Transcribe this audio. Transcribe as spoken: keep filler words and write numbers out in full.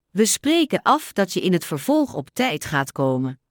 We spreken af dat je in het vervolg op tijd gaat komen.